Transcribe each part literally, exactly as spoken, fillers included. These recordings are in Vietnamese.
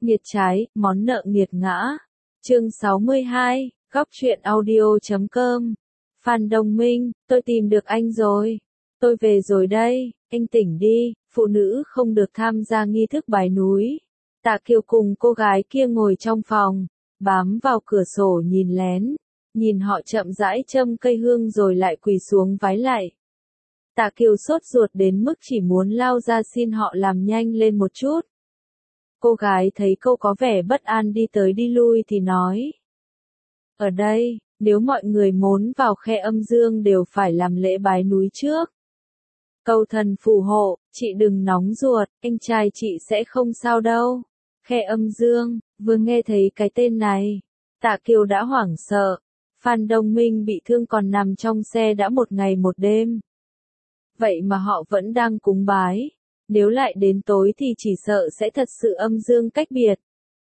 Nghiệt trái, món nợ nghiệt ngã. Chương sáu mươi hai, góc truyện audio chấm com. Phan Đông Minh, tôi tìm được anh rồi. Tôi về rồi đây, anh tỉnh đi, phụ nữ không được tham gia nghi thức bái núi. Tạ Kiều cùng cô gái kia ngồi trong phòng, bám vào cửa sổ nhìn lén, nhìn họ chậm rãi châm cây hương rồi lại quỳ xuống vái lạy. Tạ Kiều sốt ruột đến mức chỉ muốn lao ra xin họ làm nhanh lên một chút. Cô gái thấy cô có vẻ bất an đi tới đi lui thì nói. Ở đây, nếu mọi người muốn vào khe âm dương đều phải làm lễ bái núi trước. Cầu thần phù hộ, chị đừng nóng ruột, anh trai chị sẽ không sao đâu. Khe âm dương, vừa nghe thấy cái tên này, Tạ Kiều đã hoảng sợ. Phan Đông Minh bị thương còn nằm trong xe đã một ngày một đêm. Vậy mà họ vẫn đang cúng bái. Nếu lại đến tối thì chỉ sợ sẽ thật sự âm dương cách biệt.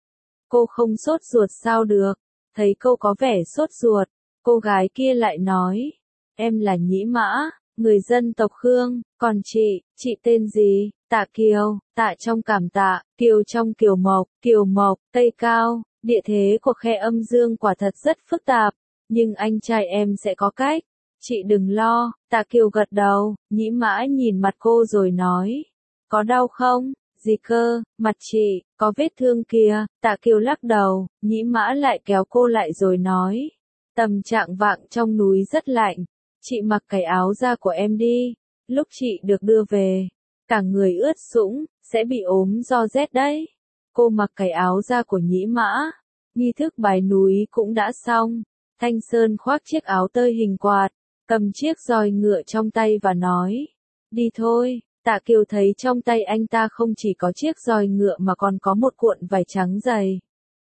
Cô không sốt ruột sao được. Thấy cô có vẻ sốt ruột, cô gái kia lại nói. Em là Nhĩ Mã, người dân tộc Khương, còn chị, chị tên gì? Tạ Kiều, Tạ trong cảm tạ, Kiều trong Kiều Mộc, Kiều Mộc, Tây Cao. Địa thế của khe âm dương quả thật rất phức tạp, nhưng anh trai em sẽ có cách. Chị đừng lo. Tạ Kiều gật đầu. Nhĩ Mã nhìn mặt cô rồi nói. Có đau không? Gì cơ? Mặt chị, có vết thương kìa. Tạ Kiều lắc đầu. Nhĩ Mã lại kéo cô lại rồi nói. Tầm trạng vạng trong núi rất lạnh. Chị mặc cái áo da của em đi. Lúc chị được đưa về, cả người ướt sũng, sẽ bị ốm do rét đấy. Cô mặc cái áo da của Nhĩ Mã. Nghi thức bái núi cũng đã xong. Thanh Sơn khoác chiếc áo tơi hình quạt, cầm chiếc roi ngựa trong tay và nói. Đi thôi. Tạ Kiều thấy trong tay anh ta không chỉ có chiếc roi ngựa mà còn có một cuộn vải trắng dày.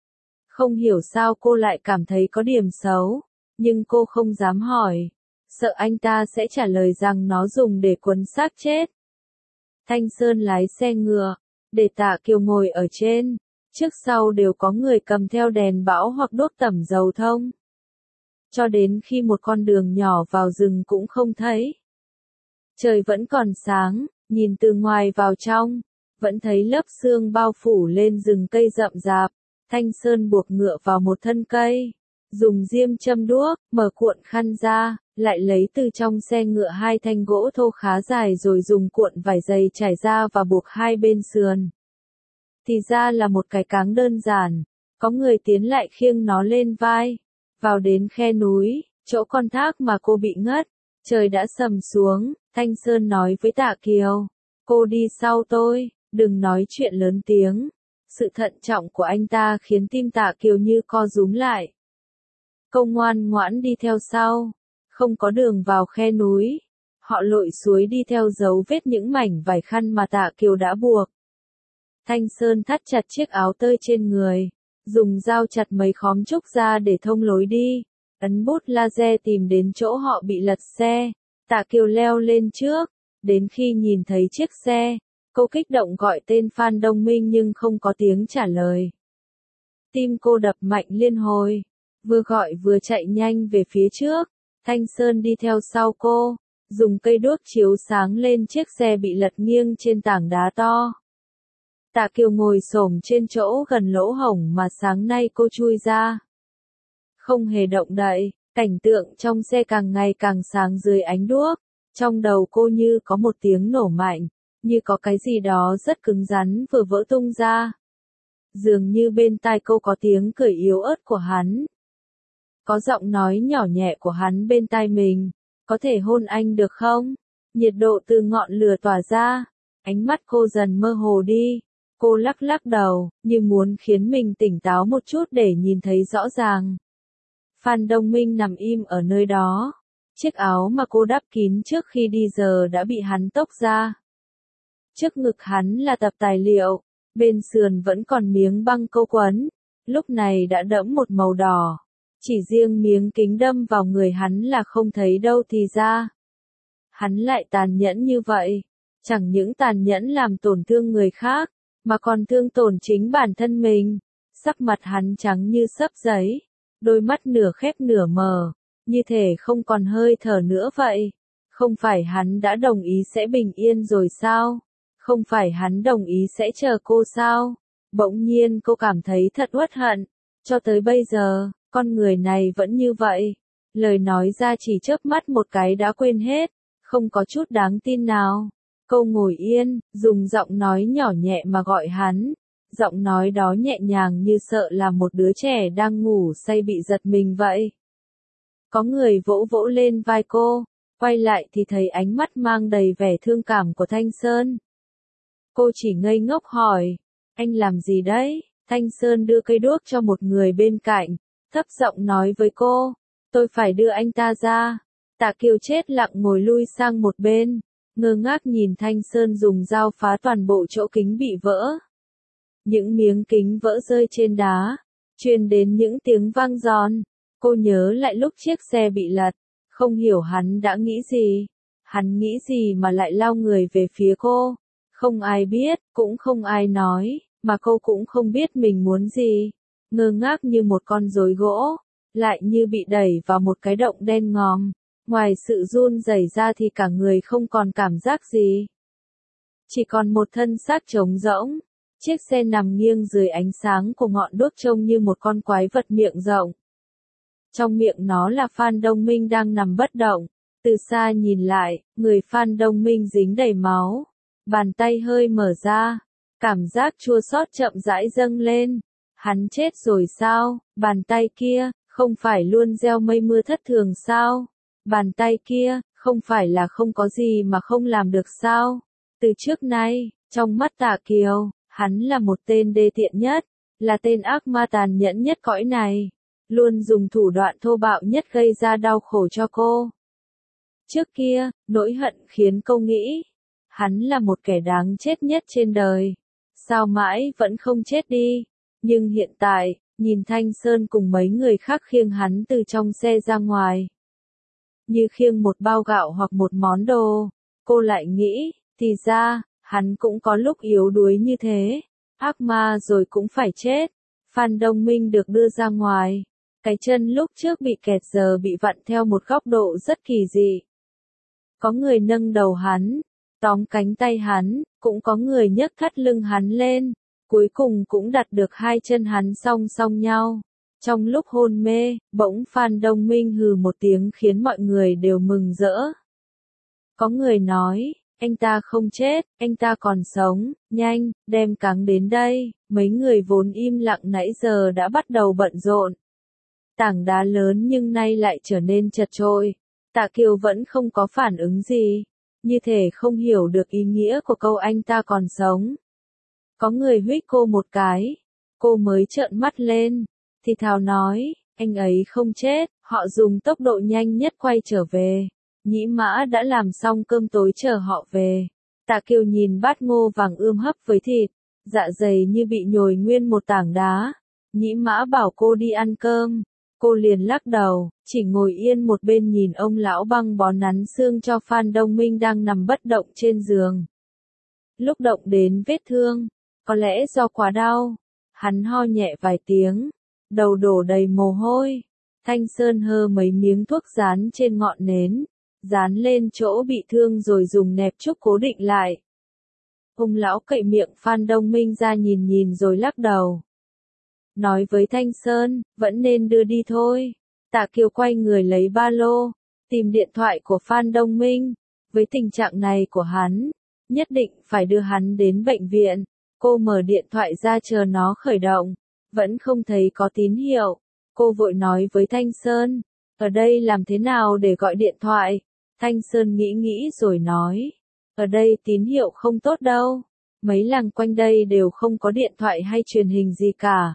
Không hiểu sao cô lại cảm thấy có điểm xấu, nhưng cô không dám hỏi, sợ anh ta sẽ trả lời rằng nó dùng để quấn xác chết. Thanh Sơn lái xe ngựa, để Tạ Kiều ngồi ở trên, trước sau đều có người cầm theo đèn bão hoặc đốt tẩm dầu thông. Cho đến khi một con đường nhỏ vào rừng cũng không thấy. Trời vẫn còn sáng. Nhìn từ ngoài vào trong, vẫn thấy lớp sương bao phủ lên rừng cây rậm rạp. Thanh Sơn buộc ngựa vào một thân cây, dùng diêm châm đuốc, mở cuộn khăn ra, lại lấy từ trong xe ngựa hai thanh gỗ thô khá dài rồi dùng cuộn vải dày trải ra và buộc hai bên sườn. Thì ra là một cái cáng đơn giản, có người tiến lại khiêng nó lên vai, vào đến khe núi, chỗ con thác mà cô bị ngất. Trời đã sầm xuống. Thanh Sơn nói với Tạ Kiều, cô đi sau tôi, đừng nói chuyện lớn tiếng. Sự thận trọng của anh ta khiến tim Tạ Kiều như co rúm lại. Cô ngoan ngoãn đi theo sau, không có đường vào khe núi. Họ lội suối đi theo dấu vết những mảnh vải khăn mà Tạ Kiều đã buộc. Thanh Sơn thắt chặt chiếc áo tơi trên người, dùng dao chặt mấy khóm trúc ra để thông lối đi, ấn bút laser tìm đến chỗ họ bị lật xe. Tạ Kiều leo lên trước, đến khi nhìn thấy chiếc xe, cô kích động gọi tên Phan Đông Minh nhưng không có tiếng trả lời. Tim cô đập mạnh liên hồi, vừa gọi vừa chạy nhanh về phía trước. Thanh Sơn đi theo sau cô, dùng cây đuốc chiếu sáng lên chiếc xe bị lật nghiêng trên tảng đá to. Tạ Kiều ngồi xổm trên chỗ gần lỗ hổng mà sáng nay cô chui ra. Không hề động đậy. Cảnh tượng trong xe càng ngày càng sáng dưới ánh đuốc, trong đầu cô như có một tiếng nổ mạnh, như có cái gì đó rất cứng rắn vừa vỡ tung ra. Dường như bên tai cô có tiếng cười yếu ớt của hắn. Có giọng nói nhỏ nhẹ của hắn bên tai mình, có thể hôn anh được không? Nhiệt độ từ ngọn lửa tỏa ra, ánh mắt cô dần mơ hồ đi, cô lắc lắc đầu, như muốn khiến mình tỉnh táo một chút để nhìn thấy rõ ràng. Phan Đông Minh nằm im ở nơi đó. Chiếc áo mà cô đắp kín trước khi đi giờ đã bị hắn tốc ra. Trước ngực hắn là tập tài liệu, bên sườn vẫn còn miếng băng câu quấn, lúc này đã đẫm một màu đỏ. Chỉ riêng miếng kính đâm vào người hắn là không thấy đâu thì ra. Hắn lại tàn nhẫn như vậy, chẳng những tàn nhẫn làm tổn thương người khác, mà còn thương tổn chính bản thân mình. Sắc mặt hắn trắng như xấp giấy. Đôi mắt nửa khép nửa mở, như thể không còn hơi thở nữa vậy. Không phải hắn đã đồng ý sẽ bình yên rồi sao? Không phải hắn đồng ý sẽ chờ cô sao? Bỗng nhiên cô cảm thấy thật uất hận. Cho tới bây giờ, con người này vẫn như vậy. Lời nói ra chỉ chớp mắt một cái đã quên hết, không có chút đáng tin nào. Cô ngồi yên, dùng giọng nói nhỏ nhẹ mà gọi hắn. Giọng nói đó nhẹ nhàng như sợ là một đứa trẻ đang ngủ say bị giật mình vậy. Có người vỗ vỗ lên vai cô, quay lại thì thấy ánh mắt mang đầy vẻ thương cảm của Thanh Sơn. Cô chỉ ngây ngốc hỏi, anh làm gì đấy? Thanh Sơn đưa cây đuốc cho một người bên cạnh, thấp giọng nói với cô, tôi phải đưa anh ta ra. Tạ Kiều chết lặng ngồi lui sang một bên, ngơ ngác nhìn Thanh Sơn dùng dao phá toàn bộ chỗ kính bị vỡ. Những miếng kính vỡ rơi trên đá, truyền đến những tiếng vang giòn. Cô nhớ lại lúc chiếc xe bị lật, không hiểu hắn đã nghĩ gì. Hắn nghĩ gì mà lại lao người về phía cô. Không ai biết, cũng không ai nói, mà cô cũng không biết mình muốn gì. Ngơ ngác như một con rối gỗ, lại như bị đẩy vào một cái động đen ngòm. Ngoài sự run rẩy ra thì cả người không còn cảm giác gì. Chỉ còn một thân xác trống rỗng. Chiếc xe nằm nghiêng dưới ánh sáng của ngọn đuốc trông như một con quái vật miệng rộng. Trong miệng nó là Phan Đông Minh đang nằm bất động. Từ xa nhìn lại, người Phan Đông Minh dính đầy máu. Bàn tay hơi mở ra. Cảm giác chua xót chậm rãi dâng lên. Hắn chết rồi sao? Bàn tay kia, không phải luôn gieo mây mưa thất thường sao? Bàn tay kia, không phải là không có gì mà không làm được sao? Từ trước nay, trong mắt Tạ Kiều, hắn là một tên đê tiện nhất, là tên ác ma tàn nhẫn nhất cõi này, luôn dùng thủ đoạn thô bạo nhất gây ra đau khổ cho cô. Trước kia, nỗi hận khiến cô nghĩ, hắn là một kẻ đáng chết nhất trên đời, sao mãi vẫn không chết đi, nhưng hiện tại, nhìn Thanh Sơn cùng mấy người khác khiêng hắn từ trong xe ra ngoài, như khiêng một bao gạo hoặc một món đồ, cô lại nghĩ, thì ra, hắn cũng có lúc yếu đuối như thế, ác ma rồi cũng phải chết. Phan Đông Minh được đưa ra ngoài, cái chân lúc trước bị kẹt giờ bị vặn theo một góc độ rất kỳ dị. Có người nâng đầu hắn, tóm cánh tay hắn, cũng có người nhấc thắt lưng hắn lên, cuối cùng cũng đặt được hai chân hắn song song nhau. Trong lúc hôn mê, bỗng Phan Đông Minh hừ một tiếng khiến mọi người đều mừng rỡ. Có người nói, anh ta không chết, anh ta còn sống, nhanh, đem cáng đến đây. Mấy người vốn im lặng nãy giờ đã bắt đầu bận rộn. Tảng đá lớn nhưng nay lại trở nên chật trội. Tạ Kiều vẫn không có phản ứng gì, như thể không hiểu được ý nghĩa của câu anh ta còn sống. Có người huých cô một cái, cô mới trợn mắt lên, thì thào nói, anh ấy không chết. Họ dùng tốc độ nhanh nhất quay trở về. Nhĩ Mã đã làm xong cơm tối chờ họ về. Tạ Kiều nhìn bát ngô vàng ươm hấp với thịt, dạ dày như bị nhồi nguyên một tảng đá. Nhĩ Mã bảo cô đi ăn cơm, cô liền lắc đầu, chỉ ngồi yên một bên nhìn ông lão băng bó nắn xương cho Phan Đông Minh đang nằm bất động trên giường. Lúc động đến vết thương, có lẽ do quá đau, hắn ho nhẹ vài tiếng, đầu đổ đầy mồ hôi. Thanh Sơn hơ mấy miếng thuốc dán trên ngọn nến, dán lên chỗ bị thương rồi dùng nẹp trúc cố định lại. Ông lão cậy miệng Phan Đông Minh ra nhìn nhìn rồi lắc đầu. Nói với Thanh Sơn, vẫn nên đưa đi thôi. Tạ Kiều quay người lấy ba lô, tìm điện thoại của Phan Đông Minh. Với tình trạng này của hắn, nhất định phải đưa hắn đến bệnh viện. Cô mở điện thoại ra chờ nó khởi động, vẫn không thấy có tín hiệu. Cô vội nói với Thanh Sơn, ở đây làm thế nào để gọi điện thoại? Thanh Sơn nghĩ nghĩ rồi nói, ở đây tín hiệu không tốt đâu, mấy làng quanh đây đều không có điện thoại hay truyền hình gì cả.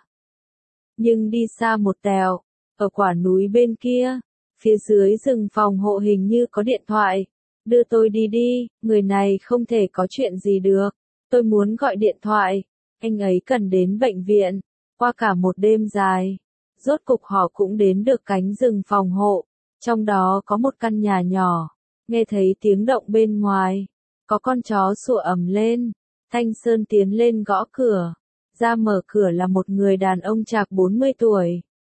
Nhưng đi xa một tèo, ở quả núi bên kia, phía dưới rừng phòng hộ hình như có điện thoại. Đưa tôi đi đi, người này không thể có chuyện gì được. Tôi muốn gọi điện thoại, anh ấy cần đến bệnh viện. Qua cả một đêm dài, rốt cục họ cũng đến được cánh rừng phòng hộ. Trong đó có một căn nhà nhỏ, nghe thấy tiếng động bên ngoài, có con chó sủa ầm lên. Thanh Sơn tiến lên gõ cửa, ra mở cửa là một người đàn ông chạc bốn mươi tuổi.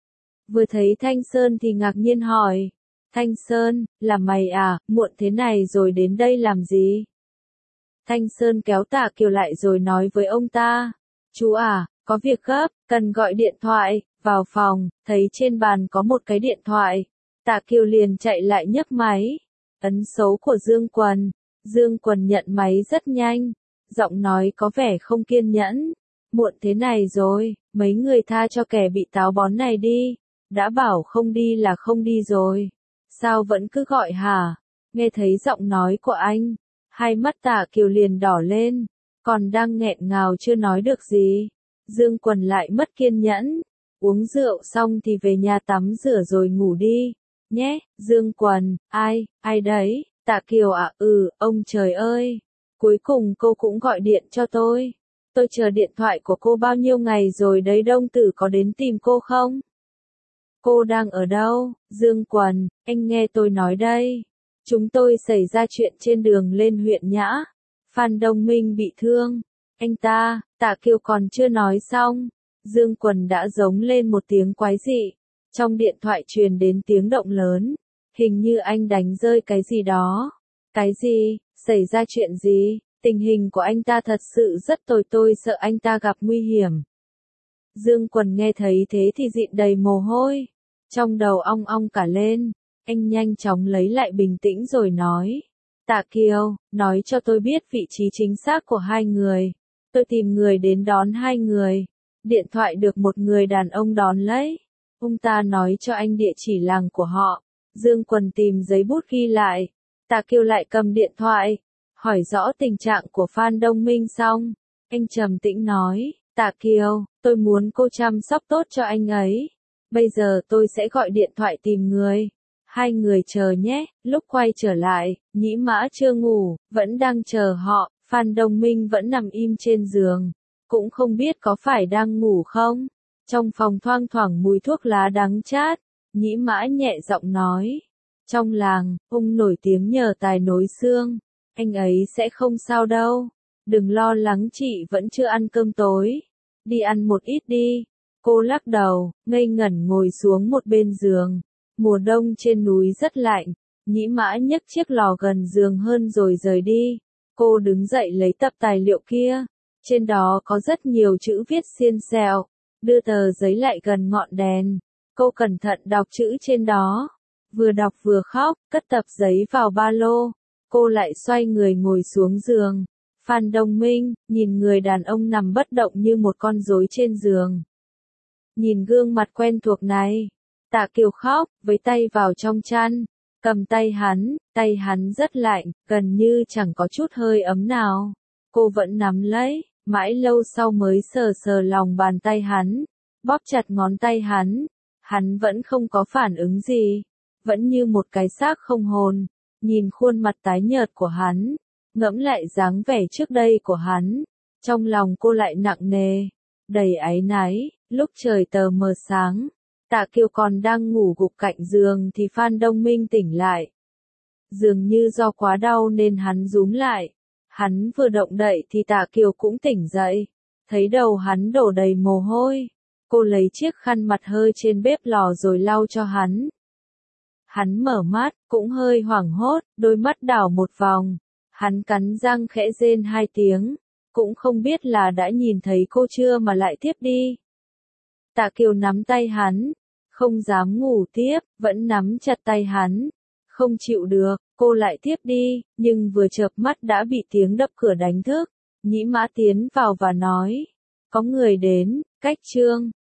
Vừa thấy Thanh Sơn thì ngạc nhiên hỏi, Thanh Sơn, là mày à, muộn thế này rồi đến đây làm gì? Thanh Sơn kéo Tạ Kiều lại rồi nói với ông ta, Chú à, có việc gấp, cần gọi điện thoại. Vào phòng, thấy trên bàn có một cái điện thoại. Tạ Kiều liền chạy lại nhấc máy. Ấn số của Dương Quần. Dương Quần nhận máy rất nhanh. Giọng nói có vẻ không kiên nhẫn. Muộn thế này rồi, mấy người tha cho kẻ bị táo bón này đi. Đã bảo không đi là không đi rồi. Sao vẫn cứ gọi hả? Nghe thấy giọng nói của anh. Hai mắt Tạ Kiều liền đỏ lên. Còn đang nghẹn ngào chưa nói được gì. Dương Quần lại mất kiên nhẫn. Uống rượu xong thì về nhà tắm rửa rồi ngủ đi. Nhé, Dương Quần, ai, ai đấy, Tạ Kiều à, ừ, ông trời ơi. Cuối cùng cô cũng gọi điện cho tôi. Tôi chờ điện thoại của cô bao nhiêu ngày rồi đấy, Đông Tử có đến tìm cô không? Cô đang ở đâu? Dương Quần, anh nghe tôi nói đây. Chúng tôi xảy ra chuyện trên đường lên huyện Nhã. Phan Đông Minh bị thương. Anh ta, Tạ Kiều còn chưa nói xong. Dương Quần đã giống lên một tiếng quái dị. Trong điện thoại truyền đến tiếng động lớn. Hình như anh đánh rơi cái gì đó. Cái gì? Xảy ra chuyện gì? Tình hình của anh ta thật sự rất tồi, tôi sợ anh ta gặp nguy hiểm. Dương Quần nghe thấy thế thì dịn đầy mồ hôi. Trong đầu ong ong cả lên. Anh nhanh chóng lấy lại bình tĩnh rồi nói. Tạ Kiều, nói cho tôi biết vị trí chính xác của hai người. Tôi tìm người đến đón hai người. Điện thoại được một người đàn ông đón lấy. Ông ta nói cho anh địa chỉ làng của họ. Dương Quần tìm giấy bút ghi lại. Tạ Kiều lại cầm điện thoại. Hỏi rõ tình trạng của Phan Đông Minh xong. Anh trầm tĩnh nói. Tạ Kiều, tôi muốn cô chăm sóc tốt cho anh ấy. Bây giờ tôi sẽ gọi điện thoại tìm người. Hai người chờ nhé. Lúc quay trở lại, Nhĩ Mã chưa ngủ, vẫn đang chờ họ. Phan Đông Minh vẫn nằm im trên giường. Cũng không biết có phải đang ngủ không. Trong phòng thoang thoảng mùi thuốc lá đắng chát. Nhĩ Mã nhẹ giọng nói. Trong làng, ông nổi tiếng nhờ tài nối xương. Anh ấy sẽ không sao đâu. Đừng lo lắng, chị vẫn chưa ăn cơm tối. Đi ăn một ít đi. Cô lắc đầu, ngây ngẩn ngồi xuống một bên giường. Mùa đông trên núi rất lạnh. Nhĩ Mã nhấc chiếc lò gần giường hơn rồi rời đi. Cô đứng dậy lấy tập tài liệu kia. Trên đó có rất nhiều chữ viết xiên xẹo. Đưa tờ giấy lại gần ngọn đèn. Cô cẩn thận đọc chữ trên đó. Vừa đọc vừa khóc, cất tập giấy vào ba lô. Cô lại xoay người ngồi xuống giường. Phan Đông Minh, nhìn người đàn ông nằm bất động như một con rối trên giường. Nhìn gương mặt quen thuộc này. Tạ Kiều khóc, với tay vào trong chăn. Cầm tay hắn, tay hắn rất lạnh, gần như chẳng có chút hơi ấm nào. Cô vẫn nắm lấy, mãi lâu sau mới sờ sờ lòng bàn tay hắn. Bóp chặt ngón tay hắn. Hắn vẫn không có phản ứng gì. Vẫn như một cái xác không hồn. Nhìn khuôn mặt tái nhợt của hắn. Ngẫm lại dáng vẻ trước đây của hắn. Trong lòng cô lại nặng nề. Đầy áy náy. Lúc trời tờ mờ sáng. Tạ Kiều còn đang ngủ gục cạnh giường thì Phan Đông Minh tỉnh lại. Dường như do quá đau nên hắn rúm lại. Hắn vừa động đậy thì Tạ Kiều cũng tỉnh dậy. Thấy đầu hắn đổ đầy mồ hôi. Cô lấy chiếc khăn mặt hơi trên bếp lò rồi lau cho hắn. Hắn mở mắt, cũng hơi hoảng hốt, đôi mắt đảo một vòng. Hắn cắn răng khẽ rên hai tiếng. Cũng không biết là đã nhìn thấy cô chưa mà lại tiếp đi. Tạ Kiều nắm tay hắn. Không dám ngủ tiếp, vẫn nắm chặt tay hắn. Không chịu được, cô lại tiếp đi, nhưng vừa chợp mắt đã bị tiếng đập cửa đánh thức. Nhĩ Mã tiến vào và nói. Có người đến, Cách Trương.